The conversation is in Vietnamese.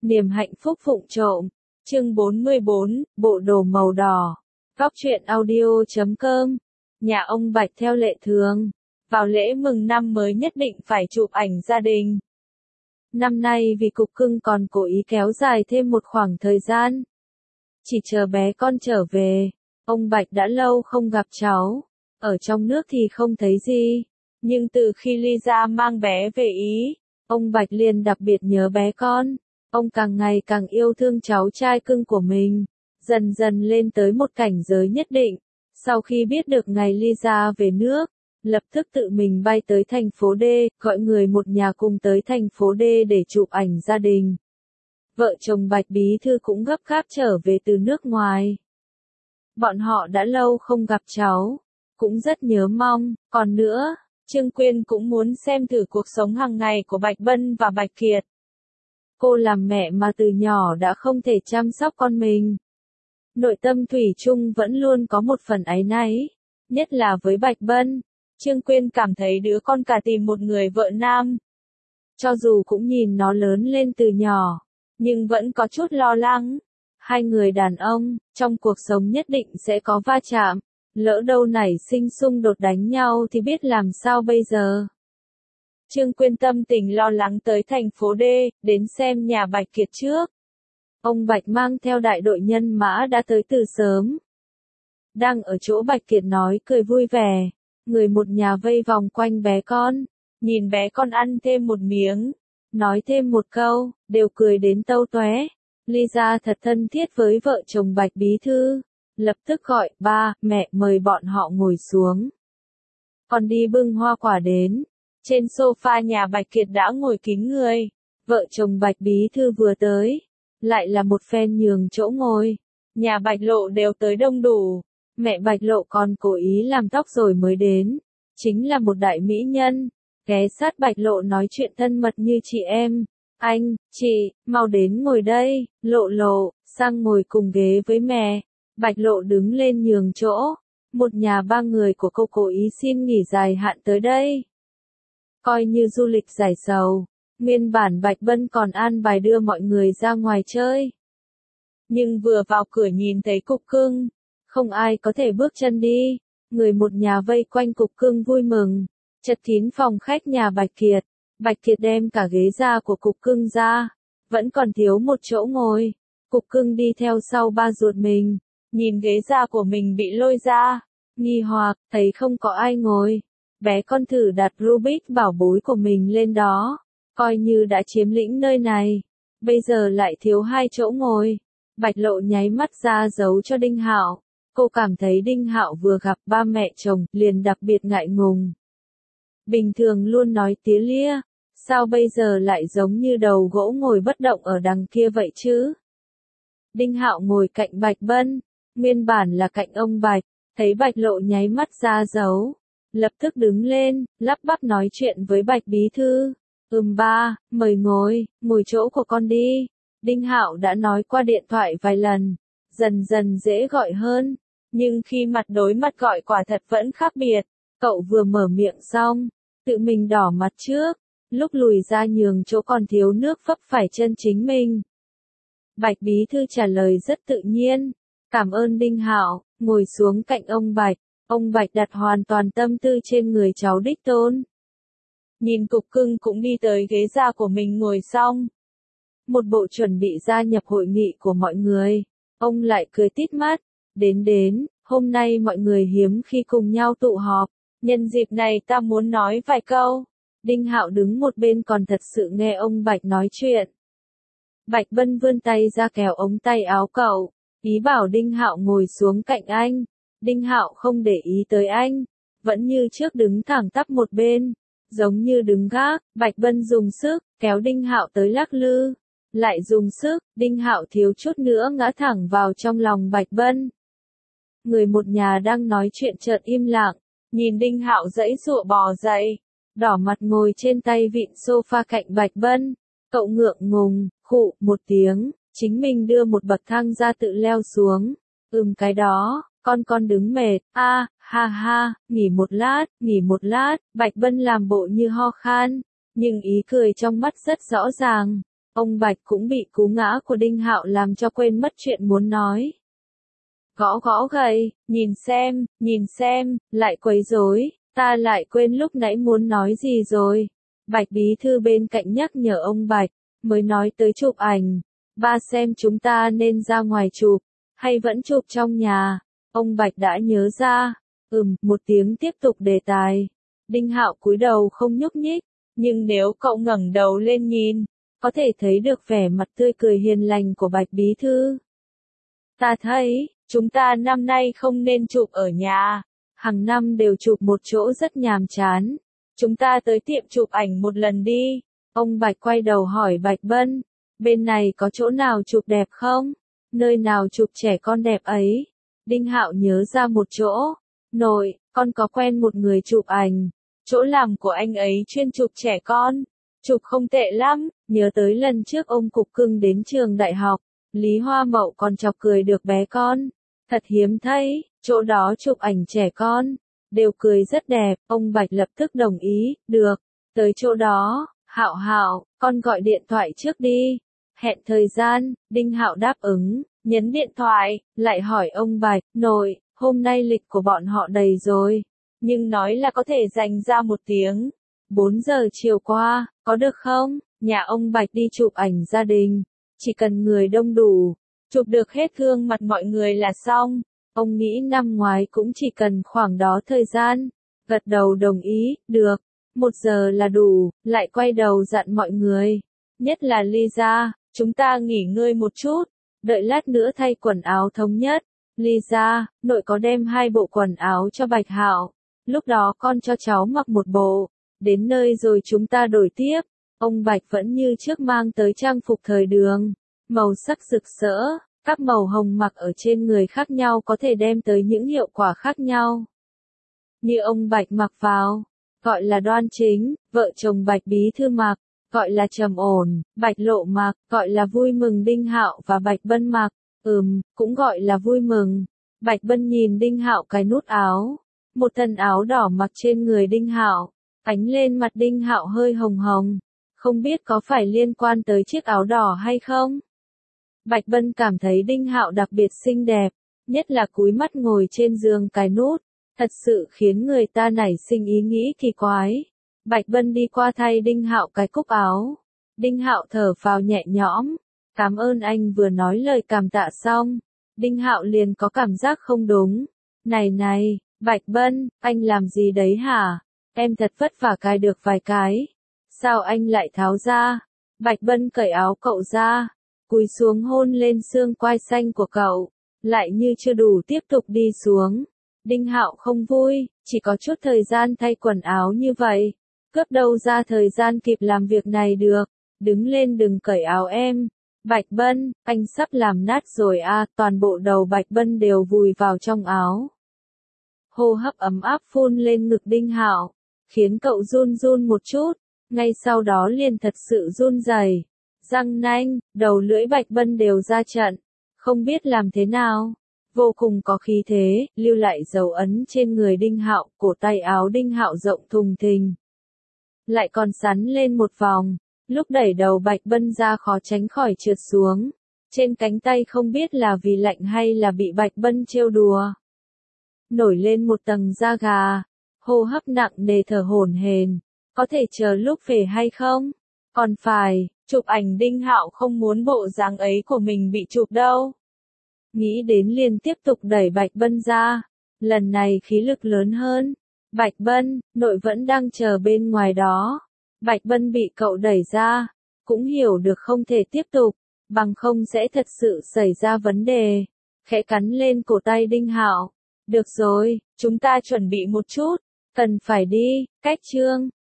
Niềm hạnh phúc vụng trộm. Chương 44, bộ đồ màu đỏ. Góc truyện audio.com. Nhà ông Bạch theo lệ thường. Vào lễ mừng năm mới nhất định phải chụp ảnh gia đình. Năm nay vì cục cưng còn cố ý kéo dài thêm một khoảng thời gian. Chỉ chờ bé con trở về. Ông Bạch đã lâu không gặp cháu. Ở trong nước thì không thấy gì. Nhưng từ khi Lisa mang bé về Ý, ông Bạch liền đặc biệt nhớ bé con. Ông càng ngày càng yêu thương cháu trai cưng của mình, dần dần lên tới một cảnh giới nhất định. Sau khi biết được ngày Lisa về nước, lập tức tự mình bay tới thành phố D, gọi người một nhà cùng tới thành phố D để chụp ảnh gia đình. Vợ chồng Bạch bí thư cũng gấp gáp trở về từ nước ngoài. Bọn họ đã lâu không gặp cháu, cũng rất nhớ mong. Còn nữa, Trương Quyên cũng muốn xem thử cuộc sống hàng ngày của Bạch Bân và Bạch Kiệt. Cô làm mẹ mà từ nhỏ đã không thể chăm sóc con mình. Nội tâm thủy chung vẫn luôn có một phần áy náy, nhất là với Bạch Bân. Trương Quyên cảm thấy đứa con cả tìm một người vợ nam. Cho dù cũng nhìn nó lớn lên từ nhỏ, nhưng vẫn có chút lo lắng. Hai người đàn ông, trong cuộc sống nhất định sẽ có va chạm. Lỡ đâu nảy sinh xung đột đánh nhau thì biết làm sao bây giờ. Trương Quyên tâm tình lo lắng tới thành phố D, đến xem nhà Bạch Kiệt trước. Ông Bạch mang theo đại đội nhân mã đã tới từ sớm. Đang ở chỗ Bạch Kiệt nói cười vui vẻ, người một nhà vây vòng quanh bé con, nhìn bé con ăn thêm một miếng, nói thêm một câu, đều cười đến tâu toé. Lisa thật thân thiết với vợ chồng Bạch bí thư, lập tức gọi ba, mẹ mời bọn họ ngồi xuống. Còn đi bưng hoa quả đến. Trên sofa nhà Bạch Kiệt đã ngồi kín người. Vợ chồng Bạch bí thư vừa tới, lại là một phen nhường chỗ ngồi. Nhà Bạch Lộ đều tới đông đủ. Mẹ Bạch Lộ còn cố ý làm tóc rồi mới đến. Chính là một đại mỹ nhân. Ghé sát Bạch Lộ nói chuyện thân mật như chị em. Anh, chị, mau đến ngồi đây. Lộ Lộ, sang ngồi cùng ghế với mẹ. Bạch Lộ đứng lên nhường chỗ. Một nhà ba người của cô cố ý xin nghỉ dài hạn tới đây. Coi như du lịch giải sầu, nguyên bản Bạch Bân còn an bài đưa mọi người ra ngoài chơi. Nhưng vừa vào cửa nhìn thấy cục cưng, không ai có thể bước chân đi, người một nhà vây quanh cục cưng vui mừng, chật kín phòng khách nhà Bạch Kiệt. Bạch Kiệt đem cả ghế da của cục cưng ra, vẫn còn thiếu một chỗ ngồi. Cục cưng đi theo sau ba ruột mình, nhìn ghế da của mình bị lôi ra, nghi hoặc, thấy không có ai ngồi. Bé con thử đặt Rubik bảo bối của mình lên đó, coi như đã chiếm lĩnh nơi này. Bây giờ lại thiếu hai chỗ ngồi. Bạch Lộ nháy mắt ra dấu cho Đinh Hạo. Cô cảm thấy Đinh Hạo vừa gặp ba mẹ chồng, liền đặc biệt ngại ngùng. Bình thường luôn nói tía lia, sao bây giờ lại giống như đầu gỗ ngồi bất động ở đằng kia vậy chứ? Đinh Hạo ngồi cạnh Bạch Bân, nguyên bản là cạnh ông Bạch, thấy Bạch Lộ nháy mắt ra dấu. Lập tức đứng lên, lắp bắp nói chuyện với Bạch bí thư. Ba, mời ngồi chỗ của con đi. Đinh Hạo đã nói qua điện thoại vài lần, dần dần dễ gọi hơn. Nhưng khi mặt đối mặt gọi quả thật vẫn khác biệt. Cậu vừa mở miệng xong, tự mình đỏ mặt trước, lúc lùi ra nhường chỗ còn thiếu nước vấp phải chân chính mình. Bạch bí thư trả lời rất tự nhiên. Cảm ơn Đinh Hạo, ngồi xuống cạnh ông Bạch. Ông Bạch đặt hoàn toàn tâm tư trên người cháu đích tôn. Nhìn cục cưng cũng đi tới ghế da của mình ngồi xong. Một bộ chuẩn bị gia nhập hội nghị của mọi người. Ông lại cười tít mắt. Đến, hôm nay mọi người hiếm khi cùng nhau tụ họp. Nhân dịp này ta muốn nói vài câu. Đinh Hạo đứng một bên còn thật sự nghe ông Bạch nói chuyện. Bạch Bân vươn tay ra kéo ống tay áo cậu, ý bảo Đinh Hạo ngồi xuống cạnh anh. Đinh Hạo không để ý tới anh, vẫn như trước đứng thẳng tắp một bên, giống như đứng gác. Bạch Bân dùng sức kéo Đinh Hạo tới lắc lư, lại dùng sức, Đinh Hạo thiếu chút nữa ngã thẳng vào trong lòng Bạch Bân. Người một nhà đang nói chuyện chợt im lặng, nhìn Đinh Hạo giãy giụa bò dậy, đỏ mặt ngồi trên tay vịn sofa cạnh Bạch Bân. Cậu ngượng ngùng, khụ một tiếng, chính mình đưa một bậc thang ra tự leo xuống. Cái đó. Con đứng mệt, ha ha, nghỉ một lát, Bạch Bân làm bộ như ho khan, nhưng ý cười trong mắt rất rõ ràng. Ông Bạch cũng bị cú ngã của Đinh Hạo làm cho quên mất chuyện muốn nói. Gõ gõ gậy, nhìn xem, lại quấy rối, ta lại quên lúc nãy muốn nói gì rồi. Bạch bí thư bên cạnh nhắc nhở ông Bạch, mới nói tới chụp ảnh. Ba xem chúng ta nên ra ngoài chụp, hay vẫn chụp trong nhà. Ông Bạch đã nhớ ra. Một tiếng tiếp tục đề tài. Đinh Hạo cúi đầu không nhúc nhích, nhưng nếu cậu ngẩng đầu lên nhìn, có thể thấy được vẻ mặt tươi cười hiền lành của Bạch bí thư. Ta thấy, chúng ta năm nay không nên chụp ở nhà, hàng năm đều chụp một chỗ rất nhàm chán. Chúng ta tới tiệm chụp ảnh một lần đi. Ông Bạch quay đầu hỏi Bạch Bân, bên này có chỗ nào chụp đẹp không? Nơi nào chụp trẻ con đẹp ấy? Đinh Hạo nhớ ra một chỗ. Nội, con có quen một người chụp ảnh. Chỗ làm của anh ấy chuyên chụp trẻ con. Chụp không tệ lắm, nhớ tới lần trước ông Cục Cưng đến trường đại học. Lý Hoa Mậu còn chọc cười được bé con. Thật hiếm thấy, chỗ đó chụp ảnh trẻ con. Đều cười rất đẹp, ông Bạch lập tức đồng ý, được. Tới chỗ đó, Hạo, con gọi điện thoại trước đi. Hẹn thời gian, Đinh Hạo đáp ứng, nhấn điện thoại, lại hỏi ông Bạch, nội, hôm nay lịch của bọn họ đầy rồi. Nhưng nói là có thể dành ra 1 tiếng. 4 giờ chiều qua, có được không? Nhà ông Bạch đi chụp ảnh gia đình. Chỉ cần người đông đủ, chụp được hết gương mặt mọi người là xong. Ông nghĩ năm ngoái cũng chỉ cần khoảng đó thời gian. Gật đầu đồng ý, được. 1 giờ là đủ, lại quay đầu dặn mọi người. Nhất là Lisa, chúng ta nghỉ ngơi một chút. Đợi lát nữa thay quần áo thống nhất. Lisa, nội có đem 2 bộ quần áo cho Bạch Hạo. Lúc đó con cho cháu mặc 1 bộ. Đến nơi rồi chúng ta đổi tiếp. Ông Bạch vẫn như trước mang tới trang phục thời đường. Màu sắc rực rỡ, các màu hồng mặc ở trên người khác nhau có thể đem tới những hiệu quả khác nhau. Như ông Bạch mặc vào, gọi là đoan chính, vợ chồng Bạch bí thư mặc, gọi là trầm ổn, Bạch Lộ mặc, gọi là vui mừng. Đinh Hạo và Bạch Bân mặc, cũng gọi là vui mừng. Bạch Bân nhìn Đinh Hạo cái nút áo, một thân áo đỏ mặc trên người Đinh Hạo, ánh lên mặt Đinh Hạo hơi hồng hồng, không biết có phải liên quan tới chiếc áo đỏ hay không. Bạch Bân cảm thấy Đinh Hạo đặc biệt xinh đẹp, nhất là cúi mắt ngồi trên giường cài nút, thật sự khiến người ta nảy sinh ý nghĩ kỳ quái. Bạch Bân đi qua thay Đinh Hạo cái cúc áo. Đinh Hạo thở phào nhẹ nhõm, cảm ơn anh. Vừa nói lời cảm tạ xong, Đinh Hạo liền có cảm giác không đúng. Này, Bạch Bân, anh làm gì đấy hả? Em thật vất vả cài được vài cái. Sao anh lại tháo ra? Bạch Bân cởi áo cậu ra, cúi xuống hôn lên xương quai xanh của cậu, lại như chưa đủ tiếp tục đi xuống. Đinh Hạo không vui, chỉ có chút thời gian thay quần áo như vậy, cướp đâu ra thời gian kịp làm việc này được. Đứng lên, đừng cởi áo em. Bạch Bân, anh sắp làm nát rồi à. Toàn bộ đầu Bạch Bân đều vùi vào trong áo. Hô hấp ấm áp phun lên ngực Đinh Hạo, khiến cậu run run một chút, ngay sau đó liền thật sự run rẩy. Răng nanh, đầu lưỡi Bạch Bân đều ra trận, không biết làm thế nào. Vô cùng có khí thế, lưu lại dấu ấn trên người Đinh Hạo. Cổ tay áo Đinh Hạo rộng thùng thình, lại còn sắn lên một vòng. Lúc đẩy đầu Bạch Bân ra khó tránh khỏi trượt xuống. Trên cánh tay không biết là vì lạnh hay là bị Bạch Bân trêu đùa, nổi lên một tầng da gà. Hô hấp nặng nề, thở hổn hển. Có thể chờ lúc về hay không? Còn phải chụp ảnh. Đinh Hạo không muốn bộ dáng ấy của mình bị chụp đâu. Nghĩ đến liền tiếp tục đẩy Bạch Bân ra. Lần này khí lực lớn hơn. Bạch Bân, nội vẫn đang chờ bên ngoài đó. Bạch Bân bị cậu đẩy ra, cũng hiểu được không thể tiếp tục, bằng không sẽ thật sự xảy ra vấn đề. Khẽ cắn lên cổ tay Đinh Hạo. Được rồi, chúng ta chuẩn bị một chút, cần phải đi. Cách chương